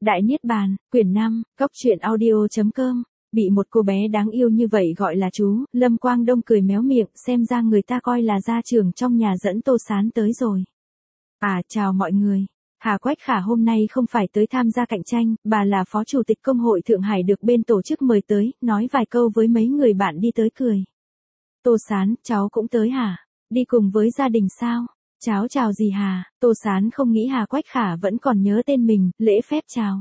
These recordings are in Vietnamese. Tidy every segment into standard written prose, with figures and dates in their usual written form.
Đại Niết Bàn, quyển 5, Cốc truyện audio.com. Bị một cô bé đáng yêu như vậy gọi là chú, Lâm Quang Đông cười méo miệng, xem ra người ta coi là gia trưởng trong nhà dẫn Tô Sán tới rồi. À, chào mọi người. Hà Quách Khả hôm nay không phải tới tham gia cạnh tranh, bà là phó chủ tịch công hội Thượng Hải được bên tổ chức mời tới, nói vài câu với mấy người bạn đi tới cười. Tô Sán, cháu cũng tới hả? Đi cùng với gia đình sao? Cháu chào gì Hà? Tô Sán không nghĩ Hà Quách Khả vẫn còn nhớ tên mình, lễ phép chào.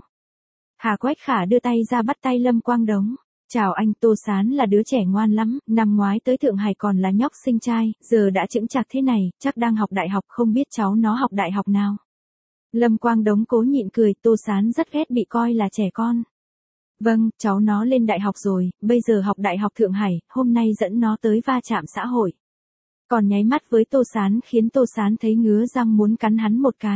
Hà Quách Khả đưa tay ra bắt tay Lâm Quang Đống. Chào anh, Tô Sán là đứa trẻ ngoan lắm, năm ngoái tới Thượng Hải còn là nhóc sinh trai, giờ đã chững chạc thế này, chắc đang học đại học, không biết cháu nó học đại học nào. Lâm Quang Đống cố nhịn cười, Tô Sán rất ghét bị coi là trẻ con. Vâng, cháu nó lên đại học rồi, bây giờ học đại học Thượng Hải, hôm nay dẫn nó tới va chạm xã hội. Còn nháy mắt với Tô Sán khiến Tô Sán thấy ngứa răng muốn cắn hắn một cái.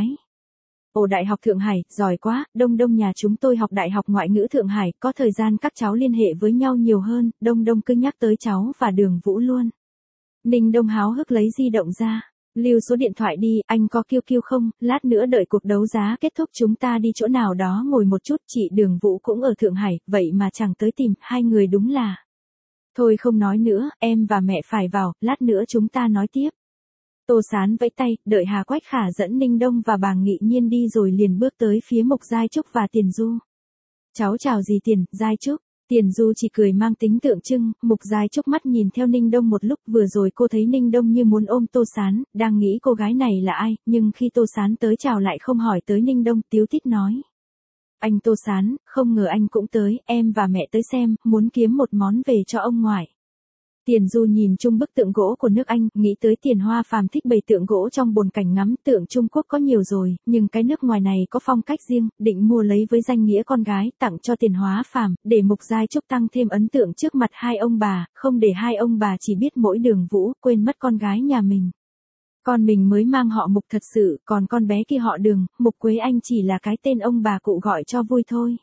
Ồ, đại học Thượng Hải, giỏi quá, Đông Đông nhà chúng tôi học đại học ngoại ngữ Thượng Hải, có thời gian các cháu liên hệ với nhau nhiều hơn, Đông Đông cứ nhắc tới cháu và Đường Vũ luôn. Ninh Đông háo hức lấy di động ra, lưu số điện thoại đi, anh có QQ không, lát nữa đợi cuộc đấu giá kết thúc chúng ta đi chỗ nào đó ngồi một chút, chị Đường Vũ cũng ở Thượng Hải, vậy mà chẳng tới tìm, hai người đúng là. Thôi không nói nữa, em và mẹ phải vào, lát nữa chúng ta nói tiếp. Tô Sán vẫy tay, đợi Hà Quách Khả dẫn Ninh Đông và bà Nghị Nhiên đi rồi liền bước tới phía Mục Giai Trúc và Tiền Du. Cháu chào dì Tiền, Giai Trúc. Tiền Du chỉ cười mang tính tượng trưng, Mục Giai Trúc mắt nhìn theo Ninh Đông một lúc, vừa rồi cô thấy Ninh Đông như muốn ôm Tô Sán, đang nghĩ cô gái này là ai, nhưng khi Tô Sán tới chào lại không hỏi tới Ninh Đông, tíu tít nói. Anh Tô Sán, không ngờ anh cũng tới, em và mẹ tới xem, muốn kiếm một món về cho ông ngoại. Tiền Du nhìn chung bức tượng gỗ của nước Anh, nghĩ tới Tiền Hoa Phàm thích bày tượng gỗ trong bồn cảnh ngắm, tượng Trung Quốc có nhiều rồi, nhưng cái nước ngoài này có phong cách riêng, định mua lấy với danh nghĩa con gái, tặng cho Tiền Hoa Phàm, để Mục Giai Trúc tăng thêm ấn tượng trước mặt hai ông bà, không để hai ông bà chỉ biết mỗi Đường Vũ, quên mất con gái nhà mình. Con mình mới mang họ Mục thật sự, còn con bé kia họ Đường, Mục Quế Anh chỉ là cái tên ông bà cụ gọi cho vui thôi.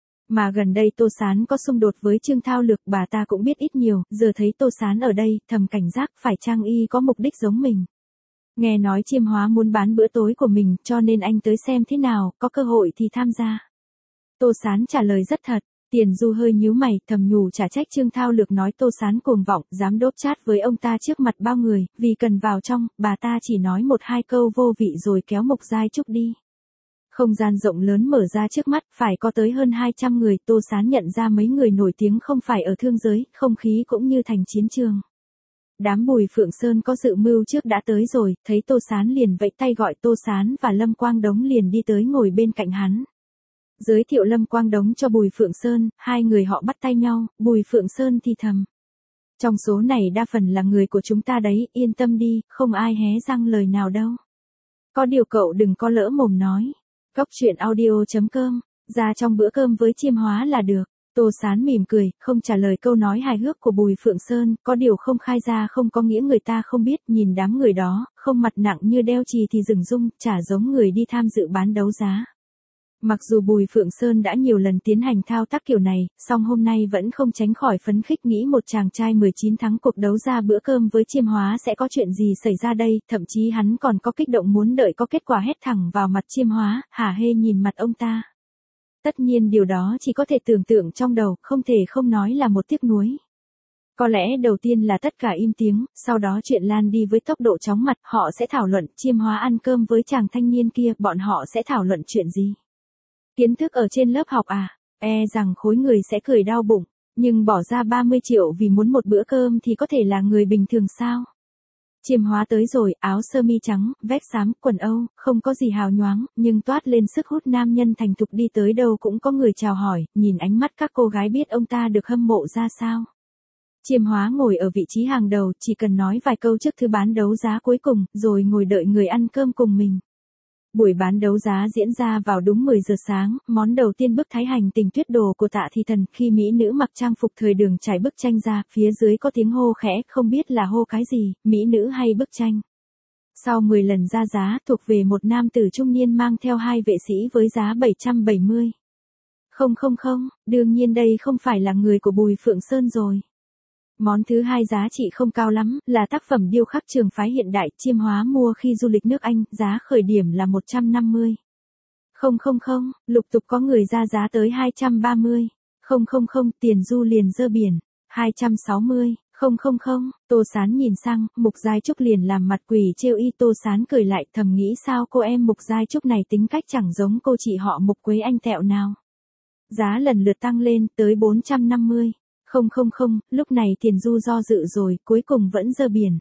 Mà gần đây Tô Sán có xung đột với Trương Thao Lược, bà ta cũng biết ít nhiều, giờ thấy Tô Sán ở đây, thầm cảnh giác, phải chăng y có mục đích giống mình. Nghe nói Chiêm Hóa muốn bán bữa tối của mình, cho nên anh tới xem thế nào, có cơ hội thì tham gia. Tô Sán trả lời rất thật. Tiền Du hơi nhíu mày, thầm nhủ chả trách Trương Thao Lược nói Tô Sán cuồng vọng, dám đốp chat với ông ta trước mặt bao người, vì cần vào trong, bà ta chỉ nói một hai câu vô vị rồi kéo Mục Giai Trúc đi. Không gian rộng lớn mở ra trước mắt, phải có tới hơn 200 người, Tô Sán nhận ra mấy người nổi tiếng không phải ở thương giới, không khí cũng như thành chiến trường. Đám Bùi Phượng Sơn có dự mưu trước đã tới rồi, thấy Tô Sán liền vẫy tay gọi Tô Sán và Lâm Quang Đống liền đi tới ngồi bên cạnh hắn. Giới thiệu Lâm Quang Đống cho Bùi Phượng Sơn, hai người họ bắt tay nhau, Bùi Phượng Sơn thì thầm. Trong số này đa phần là người của chúng ta đấy, yên tâm đi, không ai hé răng lời nào đâu. Có điều cậu đừng có lỡ mồm nói. Cốc truyện audio.com, ra trong bữa cơm với Chiêm Hóa là được. Tô Sán mỉm cười, không trả lời câu nói hài hước của Bùi Phượng Sơn, có điều không khai ra không có nghĩa người ta không biết, nhìn đám người đó, không mặt nặng như đeo chì thì rừng rung, chả giống người đi tham dự bán đấu giá. Mặc dù Bùi Phượng Sơn đã nhiều lần tiến hành thao tác kiểu này, song hôm nay vẫn không tránh khỏi phấn khích nghĩ một chàng trai 19 thắng cuộc đấu ra bữa cơm với Chiêm Hóa sẽ có chuyện gì xảy ra đây, thậm chí hắn còn có kích động muốn đợi có kết quả hét thẳng vào mặt Chiêm Hóa, hả hê nhìn mặt ông ta. Tất nhiên điều đó chỉ có thể tưởng tượng trong đầu, không thể không nói là một tiếc nuối. Có lẽ đầu tiên là tất cả im tiếng, sau đó chuyện lan đi với tốc độ chóng mặt, họ sẽ thảo luận Chiêm Hóa ăn cơm với chàng thanh niên kia, bọn họ sẽ thảo luận chuyện gì? Kiến thức ở trên lớp học à, rằng khối người sẽ cười đau bụng, nhưng bỏ ra 30 triệu vì muốn một bữa cơm thì có thể là người bình thường sao? Chiêm Hóa tới rồi, áo sơ mi trắng, vest xám, quần Âu, không có gì hào nhoáng, nhưng toát lên sức hút nam nhân thành thục đi tới đâu cũng có người chào hỏi, nhìn ánh mắt các cô gái biết ông ta được hâm mộ ra sao. Chiêm Hóa ngồi ở vị trí hàng đầu, chỉ cần nói vài câu trước thứ bán đấu giá cuối cùng, rồi ngồi đợi người ăn cơm cùng mình. Buổi bán đấu giá diễn ra vào đúng 10 giờ sáng, món đầu tiên bức Thái Hành Tình Tuyết Đồ của Tạ Thi Thần, khi mỹ nữ mặc trang phục thời đường trải bức tranh ra, phía dưới có tiếng hô khẽ, không biết là hô cái gì, mỹ nữ hay bức tranh. Sau 10 lần ra giá, thuộc về một nam tử trung niên mang theo hai vệ sĩ với giá 770. Không, đương nhiên đây không phải là người của Bùi Phượng Sơn rồi. Món thứ hai giá trị không cao lắm, là tác phẩm điêu khắc trường phái hiện đại, Chiêm Hóa mua khi du lịch nước Anh, giá khởi điểm là 150. 000, lục tục có người ra giá tới 230. 000, Tiền Du liền dơ biển. 260. 000, Tô Sán nhìn sang, Mục Giai Trúc liền làm mặt quỷ trêu y. Tô Sán cười lại, thầm nghĩ sao cô em Mục Giai Trúc này tính cách chẳng giống cô chị họ Mục Quế Anh tẹo nào. Giá lần lượt tăng lên, tới 450. 000, lúc này Tiền Du do dự rồi, cuối cùng vẫn dơ biển.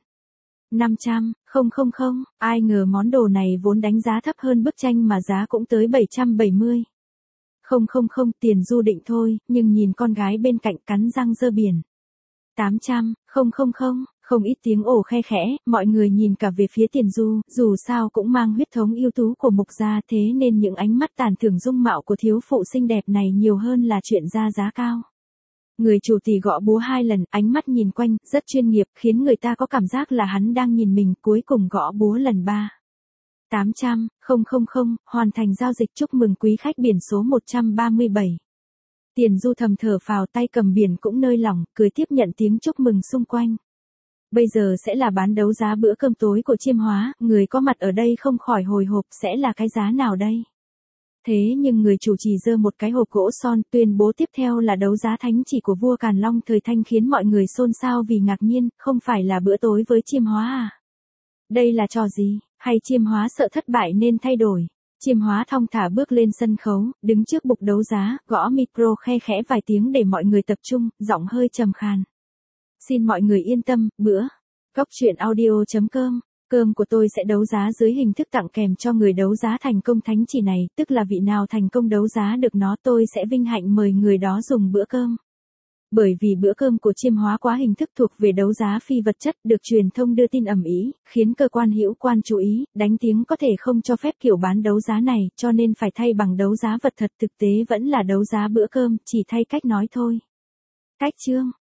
500. 000, ai ngờ món đồ này vốn đánh giá thấp hơn bức tranh mà giá cũng tới 770. 000, Tiền Du định thôi, nhưng nhìn con gái bên cạnh cắn răng dơ biển. 800. 000, không ít tiếng ồ khe khẽ, mọi người nhìn cả về phía Tiền Du, dù sao cũng mang huyết thống ưu tú của Mục gia, thế nên những ánh mắt tàn thưởng dung mạo của thiếu phụ xinh đẹp này nhiều hơn là chuyện ra giá cao. Người chủ thì gõ búa 2 lần, ánh mắt nhìn quanh, rất chuyên nghiệp, khiến người ta có cảm giác là hắn đang nhìn mình, cuối cùng gõ búa lần 3. 800. 000, hoàn thành giao dịch, chúc mừng quý khách biển số 137. Tiền Du thầm thở phào, tay cầm biển cũng nơi lỏng, cười tiếp nhận tiếng chúc mừng xung quanh. Bây giờ sẽ là bán đấu giá bữa cơm tối của Chiêm Hóa, người có mặt ở đây không khỏi hồi hộp, sẽ là cái giá nào đây? Thế nhưng người chủ trì giơ một cái hộp gỗ son, tuyên bố tiếp theo là đấu giá thánh chỉ của vua Càn Long thời Thanh, khiến mọi người xôn xao vì ngạc nhiên, không phải là bữa tối với Chiêm Hóa à? Đây là trò gì, hay Chiêm Hóa sợ thất bại nên thay đổi? Chiêm Hóa thong thả bước lên sân khấu, đứng trước bục đấu giá, gõ micro khe khẽ vài tiếng để mọi người tập trung, giọng hơi trầm khàn. Xin mọi người yên tâm, bữa cóc truyện audio.com, cơm của tôi sẽ đấu giá dưới hình thức tặng kèm cho người đấu giá thành công thánh chỉ này, tức là vị nào thành công đấu giá được nó, tôi sẽ vinh hạnh mời người đó dùng bữa cơm. Bởi vì bữa cơm của Chiêm Hóa quá hình thức thuộc về đấu giá phi vật chất, được truyền thông đưa tin ầm ĩ, khiến cơ quan hữu quan chú ý, đánh tiếng có thể không cho phép kiểu bán đấu giá này, cho nên phải thay bằng đấu giá vật thật, thực tế vẫn là đấu giá bữa cơm, chỉ thay cách nói thôi. Cách chương